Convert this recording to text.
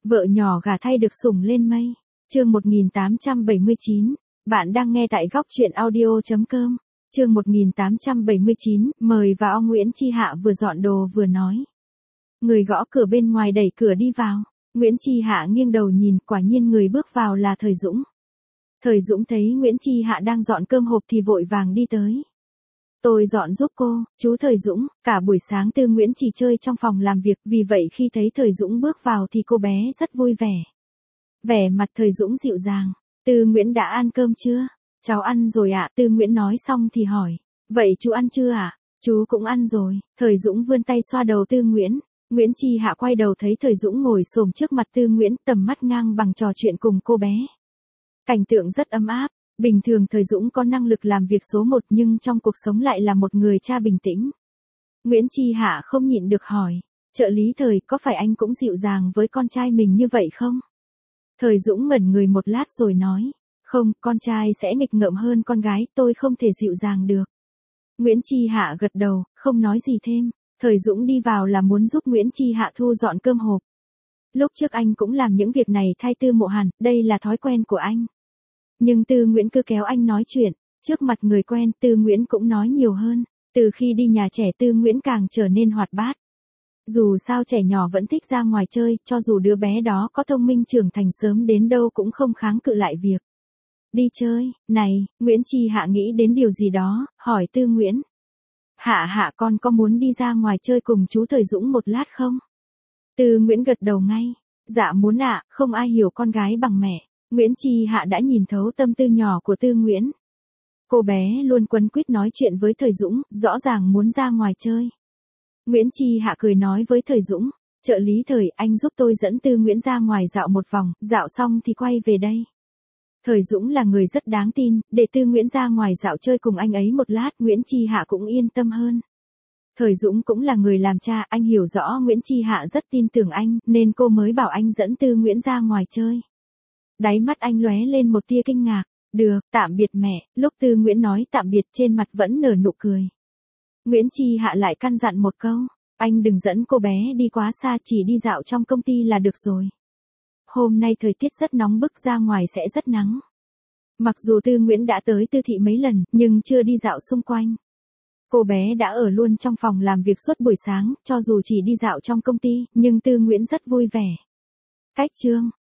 Vợ nhỏ gả thay được sủng lên mây. Chương 1879. Bạn đang nghe tại góc truyện audio.com. Chương 1879, mời vào. Nguyễn Chi Hạ vừa dọn đồ vừa nói. Người gõ cửa bên ngoài đẩy cửa đi vào. Nguyễn Chi Hạ nghiêng đầu nhìn, quả nhiên người bước vào là Thời Dũng. Thời Dũng thấy Nguyễn Chi Hạ đang dọn cơm hộp thì vội vàng đi tới. Tôi dọn giúp cô, chú Thời Dũng. Cả buổi sáng Tư Nguyễn chỉ chơi trong phòng làm việc, vì vậy khi thấy Thời Dũng bước vào thì cô bé rất vui vẻ. Vẻ mặt Thời Dũng dịu dàng. Tư Nguyễn đã ăn cơm chưa? Cháu ăn rồi ạ. Tư Nguyễn nói xong thì hỏi. Vậy chú ăn chưa ạ? Chú cũng ăn rồi. Thời Dũng vươn tay xoa đầu Tư Nguyễn. Nguyễn Chi Hạ quay đầu thấy Thời Dũng ngồi xổm trước mặt Tư Nguyễn, tầm mắt ngang bằng trò chuyện cùng cô bé. Cảnh tượng rất ấm áp. Bình thường Thời Dũng có năng lực làm việc số 1 nhưng trong cuộc sống lại là một người cha bình tĩnh. Nguyễn Chi Hạ không nhịn được hỏi. Trợ lý Thời, có phải anh cũng dịu dàng với con trai mình như vậy không? Thời Dũng ngẩn người một lát rồi nói. Không, con trai sẽ nghịch ngợm hơn con gái, tôi không thể dịu dàng được. Nguyễn Chi Hạ gật đầu, không nói gì thêm. Thời Dũng đi vào là muốn giúp Nguyễn Chi Hạ thu dọn cơm hộp. Lúc trước anh cũng làm những việc này thay Tư Mộ Hàn, đây là thói quen của anh. Nhưng Tư Nguyễn cứ kéo anh nói chuyện, trước mặt người quen Tư Nguyễn cũng nói nhiều hơn. Từ khi đi nhà trẻ Tư Nguyễn càng trở nên hoạt bát. Dù sao trẻ nhỏ vẫn thích ra ngoài chơi, cho dù đứa bé đó có thông minh trưởng thành sớm đến đâu cũng không kháng cự lại việc đi chơi. Này, Nguyễn Chi Hạ nghĩ đến điều gì đó, hỏi Tư Nguyễn. Hạ con có muốn đi ra ngoài chơi cùng chú Thời Dũng một lát không? Tư Nguyễn gật đầu ngay. Dạ muốn ạ, không ai hiểu con gái bằng mẹ. Nguyễn Chi Hạ đã nhìn thấu tâm tư nhỏ của Tư Nguyễn. Cô bé luôn quấn quýt nói chuyện với Thời Dũng, rõ ràng muốn ra ngoài chơi. Nguyễn Chi Hạ cười nói với Thời Dũng. Trợ lý Thời, anh giúp tôi dẫn Tư Nguyễn ra ngoài dạo một vòng, dạo xong thì quay về đây. Thời Dũng là người rất đáng tin, để Tư Nguyễn ra ngoài dạo chơi cùng anh ấy một lát, Nguyễn Chi Hạ cũng yên tâm hơn. Thời Dũng cũng là người làm cha, anh hiểu rõ Nguyễn Chi Hạ rất tin tưởng anh, nên cô mới bảo anh dẫn Tư Nguyễn ra ngoài chơi. Đáy mắt anh lóe lên một tia kinh ngạc. Được, tạm biệt mẹ. Lúc Tư Nguyễn nói tạm biệt trên mặt vẫn nở nụ cười. Nguyễn Chi Hạ lại căn dặn một câu. Anh đừng dẫn cô bé đi quá xa, chỉ đi dạo trong công ty là được rồi. Hôm nay thời tiết rất nóng bức, ra ngoài sẽ rất nắng. Mặc dù Tư Nguyễn đã tới Tư thị mấy lần, nhưng chưa đi dạo xung quanh. Cô bé đã ở luôn trong phòng làm việc suốt buổi sáng, cho dù chỉ đi dạo trong công ty, nhưng Tư Nguyễn rất vui vẻ. Cách chương.